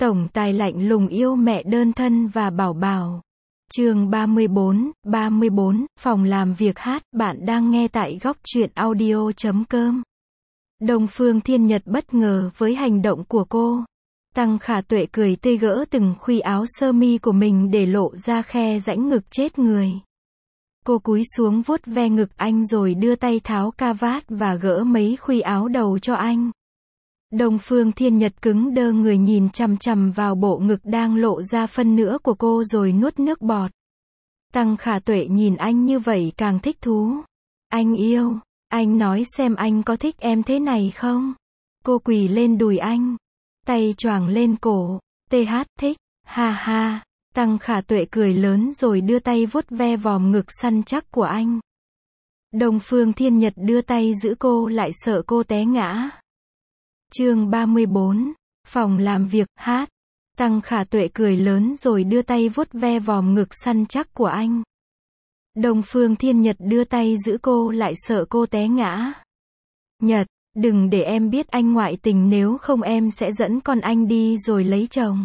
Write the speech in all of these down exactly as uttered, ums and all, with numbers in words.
Tổng tài lạnh lùng yêu mẹ đơn thân và bảo bảo. Chương ba mươi bốn, ba mươi bốn, phòng làm việc hát, bạn đang nghe tại góc truyện audio chấm com. Đông Phương Thiên Nhật bất ngờ với hành động của cô. Tăng Khả Tuệ cười tươi gỡ từng khuy áo sơ mi của mình để lộ ra khe rãnh ngực chết người. Cô cúi xuống vuốt ve ngực anh rồi đưa tay tháo ca vát và gỡ mấy khuy áo đầu cho anh. Đông Phương Thiên Nhật cứng đơ người nhìn chằm chằm vào bộ ngực đang lộ ra phân nửa của cô rồi nuốt nước bọt. Tăng Khả Tuệ nhìn anh như vậy càng thích thú. Anh yêu, anh nói xem anh có thích em thế này không? Cô quỳ lên đùi anh, tay choàng lên cổ. Tê hát thích, ha ha. Tăng Khả Tuệ cười lớn rồi đưa tay vuốt ve vòm ngực săn chắc của anh. Đông Phương Thiên Nhật đưa tay giữ cô lại sợ cô té ngã. Chương ba mươi bốn, phòng làm việc hát. Tăng Khả Tuệ cười lớn rồi đưa tay vuốt ve vòm ngực săn chắc của anh. Đông Phương Thiên Nhật đưa tay giữ cô lại sợ cô té ngã. Nhật, đừng để em biết anh ngoại tình, nếu không em sẽ dẫn con anh đi rồi lấy chồng.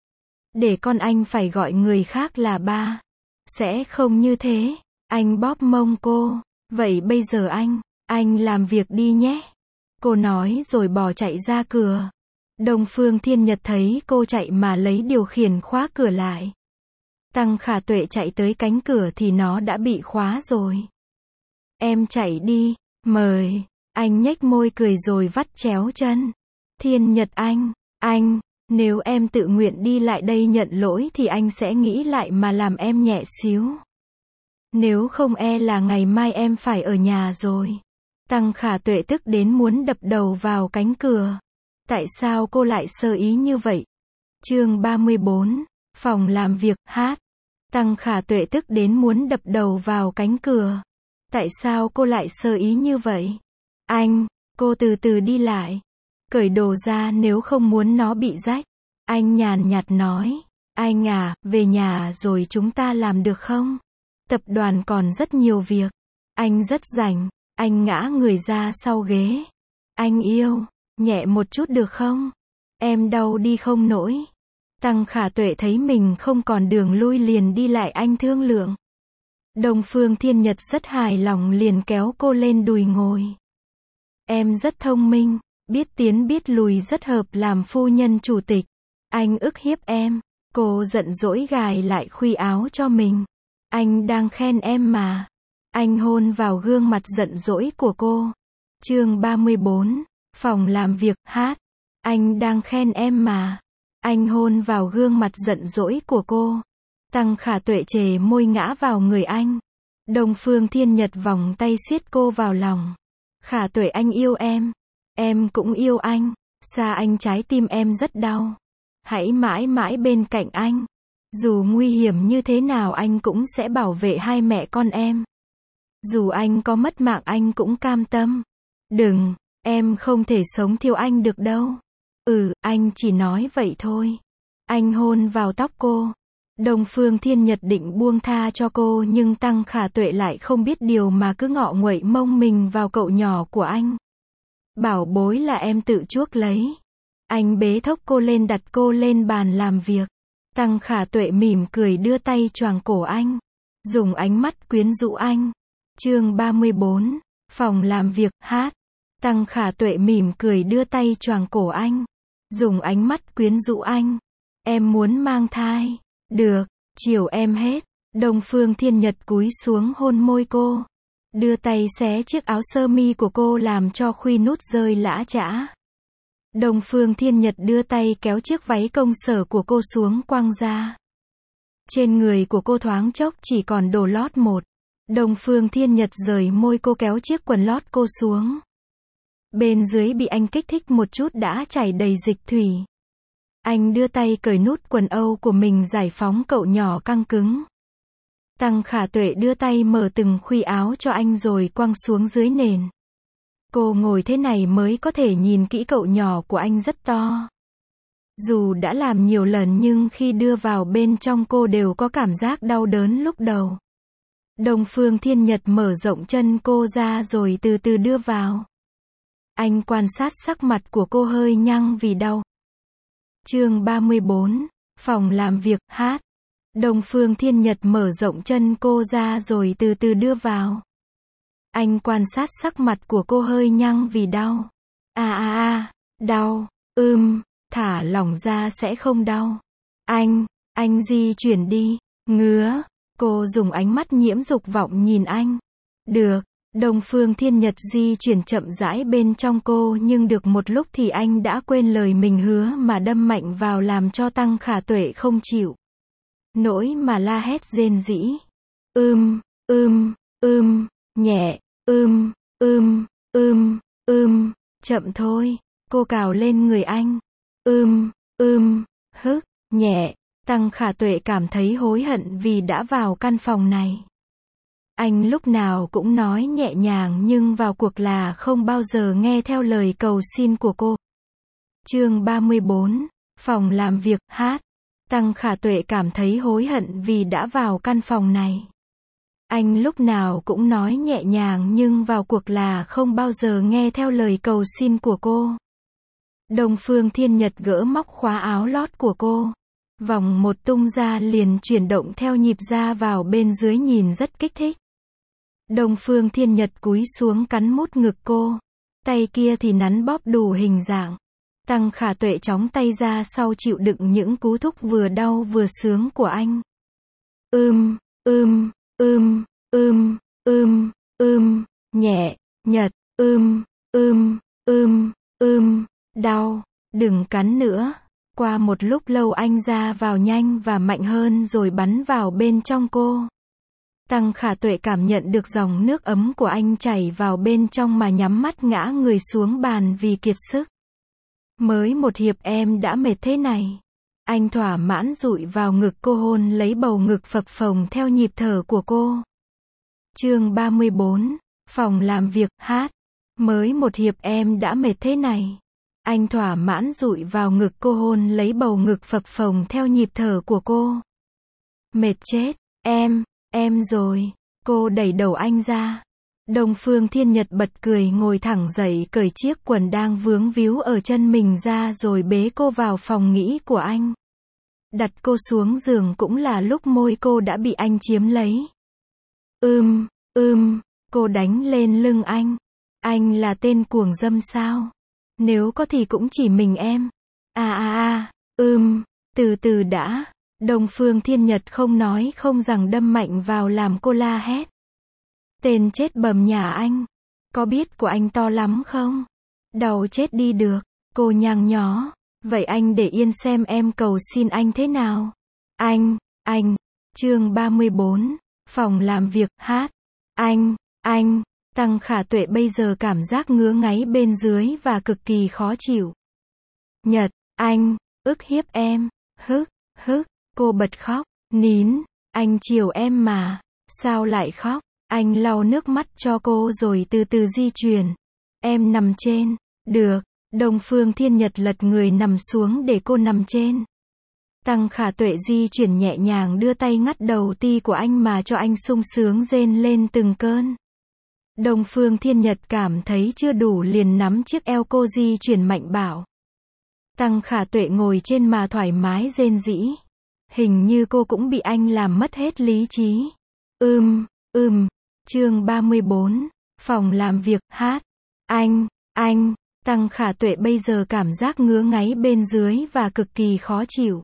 Để con anh phải gọi người khác là ba. Sẽ không như thế. Anh bóp mông cô. Vậy bây giờ anh, anh làm việc đi nhé. Cô nói rồi bỏ chạy ra cửa. Đông Phương Thiên Nhật thấy cô chạy mà lấy điều khiển khóa cửa lại. Tăng Khả Tuệ chạy tới cánh cửa thì nó đã bị khóa rồi. Em chạy đi, mời. Anh nhếch môi cười rồi vắt chéo chân. Thiên Nhật anh, anh, nếu em tự nguyện đi lại đây nhận lỗi thì anh sẽ nghĩ lại mà làm em nhẹ xíu. Nếu không e là ngày mai em phải ở nhà rồi. Tăng Khả Tuệ tức đến muốn đập đầu vào cánh cửa. Tại sao cô lại sơ ý như vậy? Chương ba mươi bốn, phòng làm việc hát. Tăng Khả Tuệ tức đến muốn đập đầu vào cánh cửa. Tại sao cô lại sơ ý như vậy? Anh, cô từ từ đi lại. Cởi đồ ra nếu không muốn nó bị rách. Anh nhàn nhạt nói. Anh à, về nhà rồi chúng ta làm được không? Tập đoàn còn rất nhiều việc. Anh rất rảnh. Anh ngã người ra sau ghế. Anh yêu, nhẹ một chút được không? Em đau đi không nổi. Tăng Khả Tuệ thấy mình không còn đường lui liền đi lại anh thương lượng. Đông Phương Thiên Nhật rất hài lòng liền kéo cô lên đùi ngồi. Em rất thông minh, biết tiến biết lùi, rất hợp làm phu nhân chủ tịch. Anh ức hiếp em. Cô giận dỗi gài lại khuy áo cho mình. Anh đang khen em mà. Anh hôn vào gương mặt giận dỗi của cô. Chương ba mươi bốn, phòng làm việc hát. Anh đang khen em mà. Anh hôn vào gương mặt giận dỗi của cô. Tăng Khả Tuệ chề môi ngã vào người anh. Đông Phương Thiên Nhật vòng tay siết cô vào lòng. Khả Tuệ, anh yêu em. Em cũng yêu anh. Xa anh trái tim em rất đau. Hãy mãi mãi bên cạnh anh. Dù nguy hiểm như thế nào anh cũng sẽ bảo vệ hai mẹ con em. Dù anh có mất mạng anh cũng cam tâm. Đừng, em không thể sống thiếu anh được đâu. Ừ, anh chỉ nói vậy thôi. Anh hôn vào tóc cô. Đông Phương Thiên Nhật định buông tha cho cô nhưng Tăng Khả Tuệ lại không biết điều mà cứ ngọ nguậy mông mình vào cậu nhỏ của anh. Bảo bối là em tự chuốc lấy. Anh bế thốc cô lên đặt cô lên bàn làm việc. Tăng Khả Tuệ mỉm cười đưa tay choàng cổ anh. Dùng ánh mắt quyến rũ anh. Chương ba mươi bốn, phòng làm việc hát. Tăng Khả Tuệ mỉm cười đưa tay choàng cổ anh. Dùng ánh mắt quyến rũ anh. Em muốn mang thai. Được, chiều em hết. Đông Phương Thiên Nhật cúi xuống hôn môi cô. Đưa tay xé chiếc áo sơ mi của cô làm cho khuy nút rơi lã chã. Đông Phương Thiên Nhật đưa tay kéo chiếc váy công sở của cô xuống quăng ra. Trên người của cô thoáng chốc chỉ còn đồ lót một. Đông Phương Thiên Nhật rời môi cô kéo chiếc quần lót cô xuống. Bên dưới bị anh kích thích một chút đã chảy đầy dịch thủy. Anh đưa tay cởi nút quần âu của mình giải phóng cậu nhỏ căng cứng. Tăng Khả Tuệ đưa tay mở từng khuy áo cho anh rồi quăng xuống dưới nền. Cô ngồi thế này mới có thể nhìn kỹ cậu nhỏ của anh rất to. Dù đã làm nhiều lần nhưng khi đưa vào bên trong cô đều có cảm giác đau đớn lúc đầu. Đông Phương Thiên Nhật mở rộng chân cô ra rồi từ từ đưa vào. Anh quan sát sắc mặt của cô hơi nhăn vì đau. Chương ba mươi bốn, phòng làm việc, hát. Đông Phương Thiên Nhật mở rộng chân cô ra rồi từ từ đưa vào. Anh quan sát sắc mặt của cô hơi nhăn vì đau. À à à, đau, ưm, thả lỏng ra sẽ không đau. Anh, anh di chuyển đi, ngứa. Cô dùng ánh mắt nhiễm dục vọng nhìn anh. Được. Đông Phương Thiên Nhật di chuyển chậm rãi bên trong cô, nhưng được một lúc thì anh đã quên lời mình hứa mà đâm mạnh vào làm cho Tăng Khả Tuệ không chịu nỗi mà la hét rên rỉ. Ưm, ưm, ưm, nhẹ, ưm, ưm, ưm, ưm, chậm thôi. Cô cào lên người anh. Ưm, ưm, hức, nhẹ. Tăng Khả Tuệ cảm thấy hối hận vì đã vào căn phòng này. Anh lúc nào cũng nói nhẹ nhàng nhưng vào cuộc là không bao giờ nghe theo lời cầu xin của cô. Chương ba mươi bốn, phòng làm việc, hát. Tăng Khả Tuệ cảm thấy hối hận vì đã vào căn phòng này. Anh lúc nào cũng nói nhẹ nhàng nhưng vào cuộc là không bao giờ nghe theo lời cầu xin của cô. Đông Phương Thiên Nhật gỡ móc khóa áo lót của cô. Vòng một tung ra liền chuyển động theo nhịp ra vào bên dưới nhìn rất kích thích. Đông Phương Thiên Nhật cúi xuống cắn mút ngực cô. Tay kia thì nắn bóp đủ hình dạng. Tăng Khả Tuệ chóng tay ra sau chịu đựng những cú thúc vừa đau vừa sướng của anh. Ưm, ưm, ưm, ưm, ưm, ưm, nhẹ, nhật, ưm, ưm, ưm, ưm, đau, đừng cắn nữa. Qua một lúc lâu anh ra vào nhanh và mạnh hơn rồi bắn vào bên trong cô. Tăng Khả Tuệ cảm nhận được dòng nước ấm của anh chảy vào bên trong mà nhắm mắt ngã người xuống bàn vì kiệt sức. Mới một hiệp em đã mệt thế này. Anh thỏa mãn dụi vào ngực cô hôn lấy bầu ngực phập phồng theo nhịp thở của cô. Chương ba mươi bốn, phòng làm việc, hát. Mới một hiệp em đã mệt thế này. Anh thỏa mãn dụi vào ngực cô hôn lấy bầu ngực phập phồng theo nhịp thở của cô. Mệt chết, em, em rồi. Cô đẩy đầu anh ra. Đông Phương Thiên Nhật bật cười ngồi thẳng dậy cởi chiếc quần đang vướng víu ở chân mình ra rồi bế cô vào phòng nghỉ của anh. Đặt cô xuống giường cũng là lúc môi cô đã bị anh chiếm lấy. Ưm, ưm, cô đánh lên lưng anh. Anh là tên cuồng dâm sao? Nếu có thì cũng chỉ mình em. À à à, ưm, từ từ đã. Đông Phương Thiên Nhật không nói không rằng đâm mạnh vào làm cô la hét. Tên chết bầm nhà anh. Có biết của anh to lắm không? Đau chết đi được. Cô nhăn nhó. Vậy anh để yên xem em cầu xin anh thế nào. Anh, anh. Chương ba mươi bốn. Phòng làm việc, hát. Anh, anh. Tăng Khả Tuệ bây giờ cảm giác ngứa ngáy bên dưới và cực kỳ khó chịu. Nhật, anh, ức hiếp em. Hức, hức. Cô bật khóc. Nín. Anh chiều em mà. Sao lại khóc? Anh lau nước mắt cho cô rồi từ từ di chuyển. Em nằm trên. Được. Đông Phương Thiên Nhật lật người nằm xuống để cô nằm trên. Tăng Khả Tuệ di chuyển nhẹ nhàng đưa tay ngắt đầu ti của anh mà cho anh sung sướng rên lên từng cơn. Đông Phương Thiên Nhật cảm thấy chưa đủ liền nắm chiếc eo cô di chuyển mạnh bảo. Tăng Khả Tuệ ngồi trên mà thoải mái rên rỉ. Hình như cô cũng bị anh làm mất hết lý trí. Ưm, ưm. Chương ba mươi bốn. Phòng làm việc, hát. Anh, anh. Tăng Khả Tuệ bây giờ cảm giác ngứa ngáy bên dưới và cực kỳ khó chịu.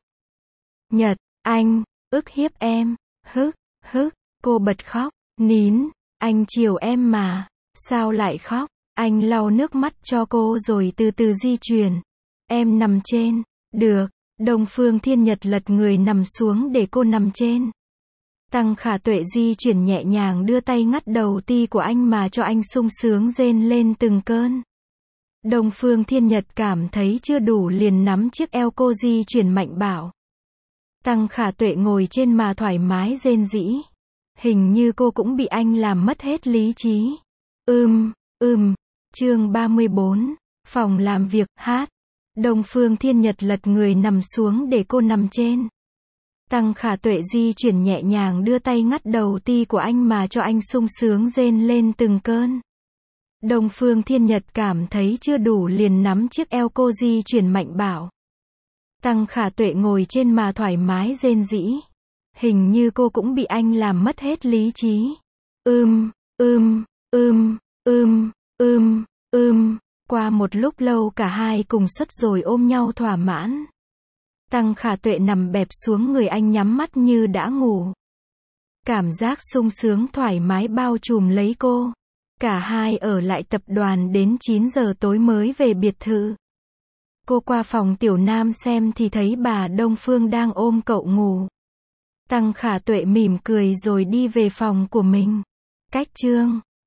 Nhật, anh, ức hiếp em. Hức, hức. Cô bật khóc. Nín. Anh chiều em mà. Sao lại khóc? Anh lau nước mắt cho cô rồi từ từ di chuyển. Em nằm trên. Được. Đông Phương Thiên Nhật lật người nằm xuống để cô nằm trên. Tăng Khả Tuệ di chuyển nhẹ nhàng đưa tay ngắt đầu ti của anh mà cho anh sung sướng rên lên từng cơn. Đông Phương Thiên Nhật cảm thấy chưa đủ liền nắm chiếc eo cô di chuyển mạnh bảo. Tăng Khả Tuệ ngồi trên mà thoải mái rên rỉ. Hình như cô cũng bị anh làm mất hết lý trí. Ưm, ưm. Chương ba mươi bốn. Phòng làm việc, hát. Đông Phương Thiên Nhật lật người nằm xuống để cô nằm trên. Tăng Khả Tuệ di chuyển nhẹ nhàng đưa tay ngắt đầu ti của anh mà cho anh sung sướng rên lên từng cơn. Đông Phương Thiên Nhật cảm thấy chưa đủ liền nắm chiếc eo cô di chuyển mạnh bảo. Tăng Khả Tuệ ngồi trên mà thoải mái rên rỉ. Hình như cô cũng bị anh làm mất hết lý trí. Ưm, ưm, ưm, ưm, ưm, ưm. Qua một lúc lâu cả hai cùng xuất rồi ôm nhau thỏa mãn. Tăng Khả Tuệ nằm bẹp xuống người anh nhắm mắt như đã ngủ. Cảm giác sung sướng thoải mái bao trùm lấy cô. Cả hai ở lại tập đoàn đến chín giờ tối mới về biệt thự. Cô qua phòng Tiểu Nam xem thì thấy bà Đông Phương đang ôm cậu ngủ. Tăng Khả Tuệ mỉm cười rồi đi về phòng của mình. Cách chương